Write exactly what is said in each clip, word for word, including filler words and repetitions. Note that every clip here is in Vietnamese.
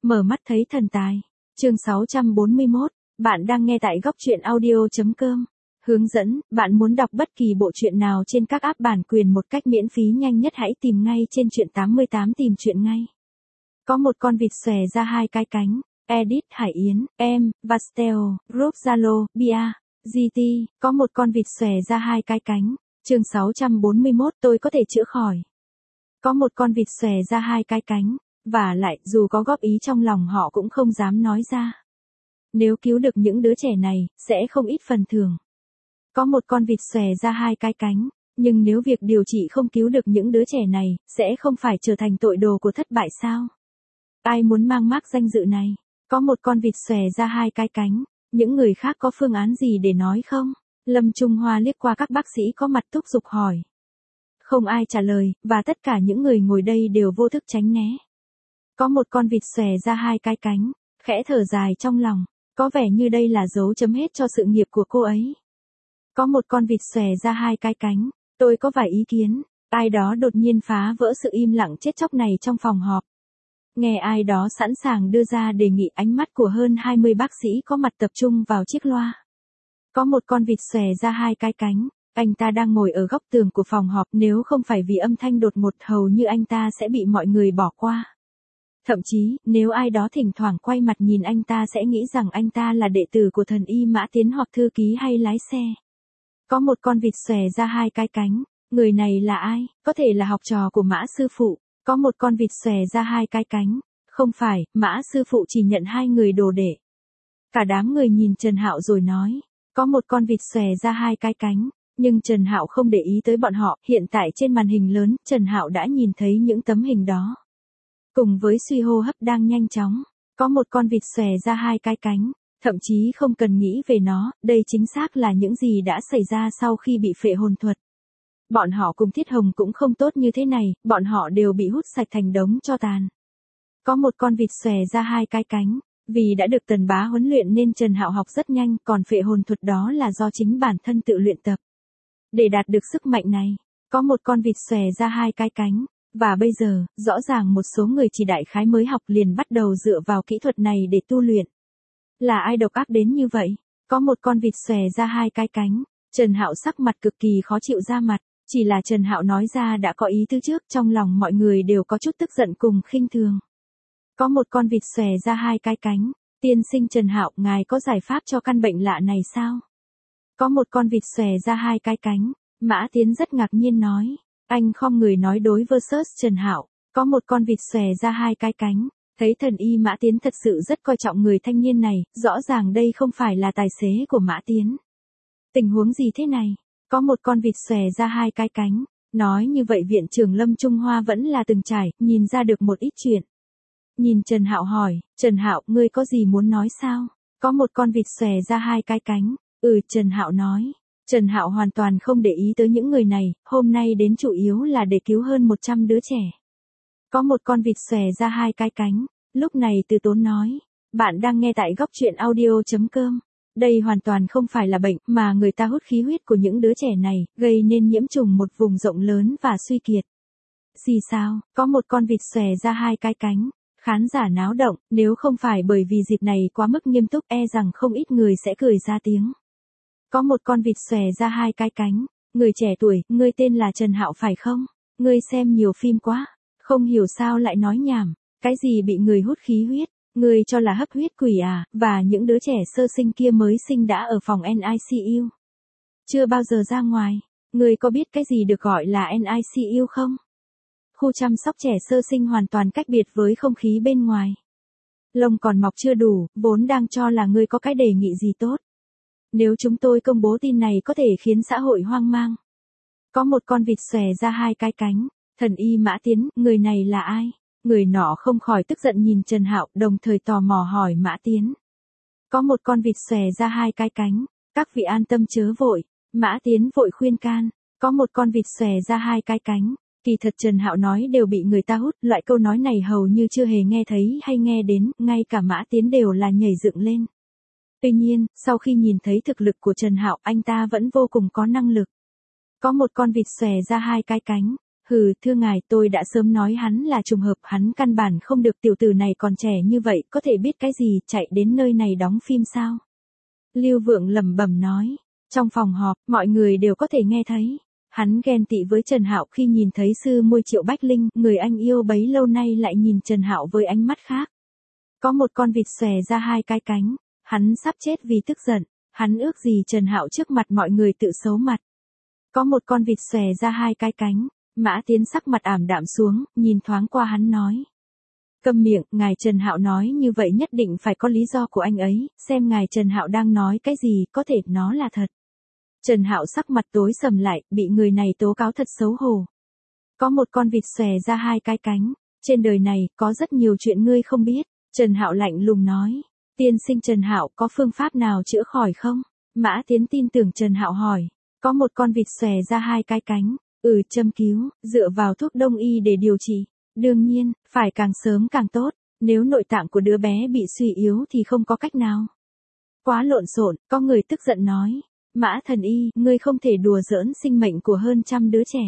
Mở mắt thấy thần tài. Chương sáu trăm bốn mươi mốt, bạn đang nghe tại góc truyện audio.com. Hướng dẫn, bạn muốn đọc bất kỳ bộ truyện nào trên các app bản quyền một cách miễn phí nhanh nhất hãy tìm ngay trên truyện tám mươi tám tìm truyện ngay. Có một con vịt xòe ra hai cái cánh. Edit Hải Yến, em, Vasteo, Group Zalo, Bia, giê tê, có một con vịt xòe ra hai cái cánh. Chương sáu trăm bốn mươi mốt, tôi có thể chữa khỏi. Có một con vịt xòe ra hai cái cánh, và lại, dù có góp ý trong lòng họ cũng không dám nói ra. Nếu cứu được những đứa trẻ này, sẽ không ít phần thưởng. Có một con vịt xòe ra hai cái cánh, nhưng nếu việc điều trị không cứu được những đứa trẻ này, sẽ không phải trở thành tội đồ của thất bại sao? Ai muốn mang mác danh dự này? Có một con vịt xòe ra hai cái cánh, những người khác có phương án gì để nói không? Lâm Trung Hoa liếc qua các bác sĩ có mặt thúc giục hỏi. Không ai trả lời, và tất cả những người ngồi đây đều vô thức tránh né. Có một con vịt xòe ra hai cái cánh, khẽ thở dài trong lòng, có vẻ như đây là dấu chấm hết cho sự nghiệp của cô ấy. Có một con vịt xòe ra hai cái cánh, tôi có vài ý kiến, ai đó đột nhiên phá vỡ sự im lặng chết chóc này trong phòng họp. Nghe ai đó sẵn sàng đưa ra đề nghị, ánh mắt của hơn hai mươi bác sĩ có mặt tập trung vào chiếc loa. Có một con vịt xòe ra hai cái cánh, anh ta đang ngồi ở góc tường của phòng họp, nếu không phải vì âm thanh đột ngột hầu như anh ta sẽ bị mọi người bỏ qua. Thậm chí, nếu ai đó thỉnh thoảng quay mặt nhìn anh ta sẽ nghĩ rằng anh ta là đệ tử của thần y Mã Tiến hoặc thư ký hay lái xe. Có một con vịt xòe ra hai cái cánh, người này là ai? Có thể là học trò của Mã sư phụ. Có một con vịt xòe ra hai cái cánh, không phải, Mã sư phụ chỉ nhận hai người đồ đệ. Cả đám người nhìn Trần Hạo rồi nói, có một con vịt xòe ra hai cái cánh, nhưng Trần Hạo không để ý tới bọn họ, hiện tại trên màn hình lớn, Trần Hạo đã nhìn thấy những tấm hình đó. Cùng với suy hô hấp đang nhanh chóng, có một con vịt xòe ra hai cái cánh, thậm chí không cần nghĩ về nó, đây chính xác là những gì đã xảy ra sau khi bị phệ hồn thuật. Bọn họ cùng Thiết Hồng cũng không tốt như thế này, bọn họ đều bị hút sạch thành đống tro tàn. Có một con vịt xòe ra hai cái cánh, vì đã được Tần Bá huấn luyện nên Trần Hạo học rất nhanh, còn phệ hồn thuật đó là do chính bản thân tự luyện tập. Để đạt được sức mạnh này, có một con vịt xòe ra hai cái cánh, và bây giờ, rõ ràng một số người chỉ đại khái mới học liền bắt đầu dựa vào kỹ thuật này để tu luyện. Là ai độc ác đến như vậy? Có một con vịt xòe ra hai cái cánh, Trần Hạo sắc mặt cực kỳ khó chịu ra mặt. Chỉ là Trần Hạo nói ra đã có ý tứ trước, trong lòng mọi người đều có chút tức giận cùng khinh thường. Có một con vịt xòe ra hai cái cánh, tiên sinh Trần Hạo, ngài có giải pháp cho căn bệnh lạ này sao? Có một con vịt xòe ra hai cái cánh, Mã Tiến rất ngạc nhiên nói. Anh không người nói đối versus Trần Hạo, có một con vịt xòe ra hai cái cánh, thấy thần y Mã Tiến thật sự rất coi trọng người thanh niên này, rõ ràng đây không phải là tài xế của Mã Tiến. Tình huống gì thế này? Có một con vịt xòe ra hai cái cánh, nói như vậy viện trưởng Lâm Trung Hoa vẫn là từng trải, nhìn ra được một ít chuyện. Nhìn Trần Hạo hỏi, Trần Hạo, ngươi có gì muốn nói sao? Có một con vịt xòe ra hai cái cánh, ừ, Trần Hạo nói. Trần Hạo hoàn toàn không để ý tới những người này, hôm nay đến chủ yếu là để cứu hơn một trăm đứa trẻ. Có một con vịt xòe ra hai cái cánh, lúc này Từ Tốn nói, bạn đang nghe tại góc truyện audio.com. Đây hoàn toàn không phải là bệnh, mà người ta hút khí huyết của những đứa trẻ này, gây nên nhiễm trùng một vùng rộng lớn và suy kiệt. Gì sao, có một con vịt xòe ra hai cái cánh, khán giả náo động, nếu không phải bởi vì dịp này quá mức nghiêm túc e rằng không ít người sẽ cười ra tiếng. Có một con vịt xòe ra hai cái cánh, người trẻ tuổi, ngươi tên là Trần Hạo phải không? Ngươi xem nhiều phim quá, không hiểu sao lại nói nhảm, cái gì bị người hút khí huyết? Ngươi cho là hấp huyết quỷ à, và những đứa trẻ sơ sinh kia mới sinh đã ở phòng en i xê u. Chưa bao giờ ra ngoài, ngươi có biết cái gì được gọi là en i xê u không? Khu chăm sóc trẻ sơ sinh hoàn toàn cách biệt với không khí bên ngoài. Lông còn mọc chưa đủ, vốn đang cho là ngươi có cái đề nghị gì tốt. Nếu chúng tôi công bố tin này có thể khiến xã hội hoang mang. Có một con vịt xòe ra hai cái cánh, thần y Mã Tiến, người này là ai? Người nọ không khỏi tức giận nhìn Trần Hạo, đồng thời tò mò hỏi Mã Tiến. Có một con vịt xòe ra hai cái cánh, các vị an tâm chớ vội. Mã Tiến vội khuyên can, có một con vịt xòe ra hai cái cánh. Kỳ thật Trần Hạo nói đều bị người ta hút, loại câu nói này hầu như chưa hề nghe thấy hay nghe đến, ngay cả Mã Tiến đều là nhảy dựng lên. Tuy nhiên, sau khi nhìn thấy thực lực của Trần Hạo, anh ta vẫn vô cùng có năng lực. Có một con vịt xòe ra hai cái cánh, Hừ, thưa ngài, tôi đã sớm nói hắn là trùng hợp, hắn căn bản không được, tiểu tử này còn trẻ như vậy, có thể biết cái gì, chạy đến nơi này đóng phim sao? Lưu Vượng lẩm bẩm nói. Trong phòng họp, mọi người đều có thể nghe thấy. Hắn ghen tị với Trần Hạo khi nhìn thấy sư môi Triệu Bách Linh, người anh yêu bấy lâu nay lại nhìn Trần Hạo với ánh mắt khác. Có một con vịt xòe ra hai cái cánh, hắn sắp chết vì tức giận, hắn ước gì Trần Hạo trước mặt mọi người tự xấu mặt. Có một con vịt xòe ra hai cái cánh, Mã Tiến sắc mặt ảm đạm xuống, nhìn thoáng qua hắn nói. Câm miệng, ngài Trần Hạo nói như vậy nhất định phải có lý do của anh ấy, xem ngài Trần Hạo đang nói cái gì, có thể nó là thật. Trần Hạo sắc mặt tối sầm lại, bị người này tố cáo thật xấu hổ. Có một con vịt xòe ra hai cái cánh, trên đời này có rất nhiều chuyện ngươi không biết, Trần Hạo lạnh lùng nói. Tiên sinh Trần Hạo, có phương pháp nào chữa khỏi không? Mã Tiến tin tưởng Trần Hạo hỏi. Có một con vịt xòe ra hai cái cánh, ừ, châm cứu, dựa vào thuốc đông y để điều trị. Đương nhiên, phải càng sớm càng tốt, nếu nội tạng của đứa bé bị suy yếu thì không có cách nào. Quá lộn xộn, có người tức giận nói. Mã thần y, ngươi không thể đùa giỡn sinh mệnh của hơn trăm đứa trẻ.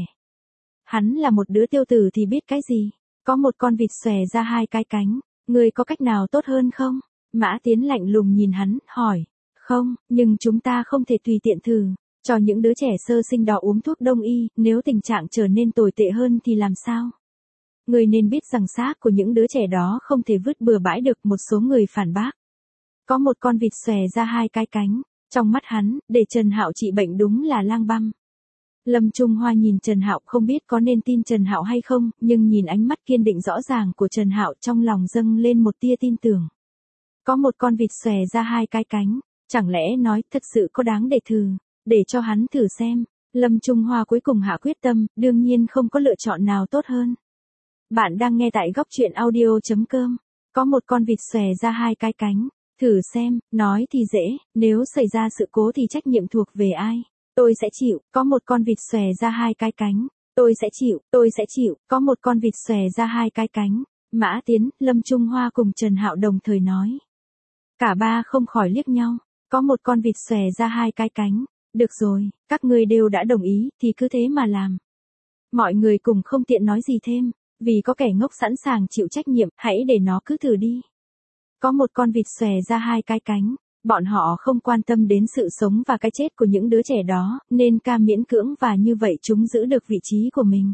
Hắn là một đứa tiêu tử thì biết cái gì. Có một con vịt xòe ra hai cái cánh, ngươi có cách nào tốt hơn không? Mã Tiến lạnh lùng nhìn hắn, hỏi. Không, nhưng chúng ta không thể tùy tiện thử, cho những đứa trẻ sơ sinh đó uống thuốc đông y, nếu tình trạng trở nên tồi tệ hơn thì làm sao? Ngươi nên biết rằng xác của những đứa trẻ đó không thể vứt bừa bãi được, một số người phản bác. Có một con vịt xòe ra hai cái cánh, trong mắt hắn, để Trần Hạo trị bệnh đúng là lang băm. Lâm Trung Hoa nhìn Trần Hạo không biết có nên tin Trần Hạo hay không, nhưng nhìn ánh mắt kiên định rõ ràng của Trần Hạo trong lòng dâng lên một tia tin tưởng. Có một con vịt xòe ra hai cái cánh, chẳng lẽ nói thật sự có đáng để thử, để cho hắn thử xem. Lâm Trung Hoa cuối cùng hạ quyết tâm, đương nhiên không có lựa chọn nào tốt hơn. Bạn đang nghe tại góc truyện audio chấm com. Có một con vịt xòe ra hai cái cánh, thử xem, nói thì dễ, nếu xảy ra sự cố thì trách nhiệm thuộc về ai? Tôi sẽ chịu. Có một con vịt xòe ra hai cái cánh, tôi sẽ chịu, tôi sẽ chịu. Có một con vịt xòe ra hai cái cánh, Mã Tiến, Lâm Trung Hoa cùng Trần Hạo đồng thời nói. Cả ba không khỏi liếc nhau. Có một con vịt xòe ra hai cái cánh, được rồi, các ngươi đều đã đồng ý, thì cứ thế mà làm. Mọi người cùng không tiện nói gì thêm, vì có kẻ ngốc sẵn sàng chịu trách nhiệm, hãy để nó cứ thử đi. Có một con vịt xòe ra hai cái cánh, bọn họ không quan tâm đến sự sống và cái chết của những đứa trẻ đó, nên cam miễn cưỡng và như vậy chúng giữ được vị trí của mình.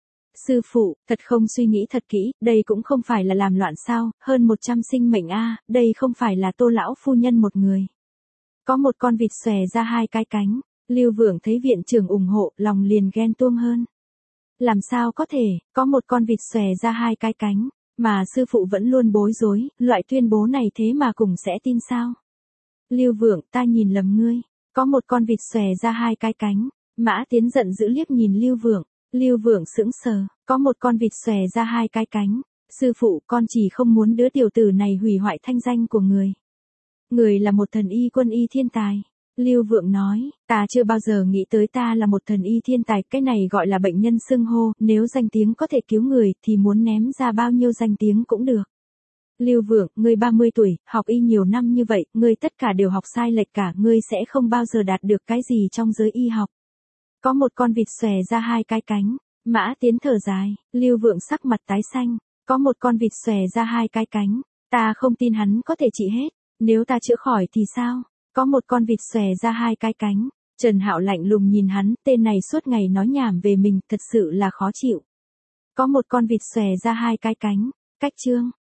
Sư phụ, thật không suy nghĩ thật kỹ, đây cũng không phải là làm loạn sao, hơn một trăm sinh mệnh a, đây không phải là Tô lão phu nhân một người. Có một con vịt xòe ra hai cái cánh, Lưu Vượng thấy viện trưởng ủng hộ, lòng liền ghen tuông hơn. Làm sao có thể, có một con vịt xòe ra hai cái cánh, mà sư phụ vẫn luôn bối rối, loại tuyên bố này thế mà cùng sẽ tin sao? Lưu Vượng, ta nhìn lầm ngươi, có một con vịt xòe ra hai cái cánh, Mã Tiến giận dữ liếc nhìn Lưu Vượng, Lưu Vượng sững sờ, có một con vịt xòe ra hai cái cánh, sư phụ, con chỉ không muốn đứa tiểu tử này hủy hoại thanh danh của người. Người là một thần y quân y thiên tài. Lưu Vượng nói, ta chưa bao giờ nghĩ tới ta là một thần y thiên tài, cái này gọi là bệnh nhân xưng hô, nếu danh tiếng có thể cứu người thì muốn ném ra bao nhiêu danh tiếng cũng được. Lưu Vượng, ngươi ba mươi tuổi, học y nhiều năm như vậy, ngươi tất cả đều học sai lệch cả, ngươi sẽ không bao giờ đạt được cái gì trong giới y học. Có một con vịt xòe ra hai cái cánh, Mã Tiến thở dài, Lưu Vượng sắc mặt tái xanh, có một con vịt xòe ra hai cái cánh, ta không tin hắn có thể trị hết, nếu ta chữa khỏi thì sao? Có một con vịt xòe ra hai cái cánh, Trần Hạo lạnh lùng nhìn hắn, tên này suốt ngày nói nhảm về mình, thật sự là khó chịu. Có một con vịt xòe ra hai cái cánh, cách chương.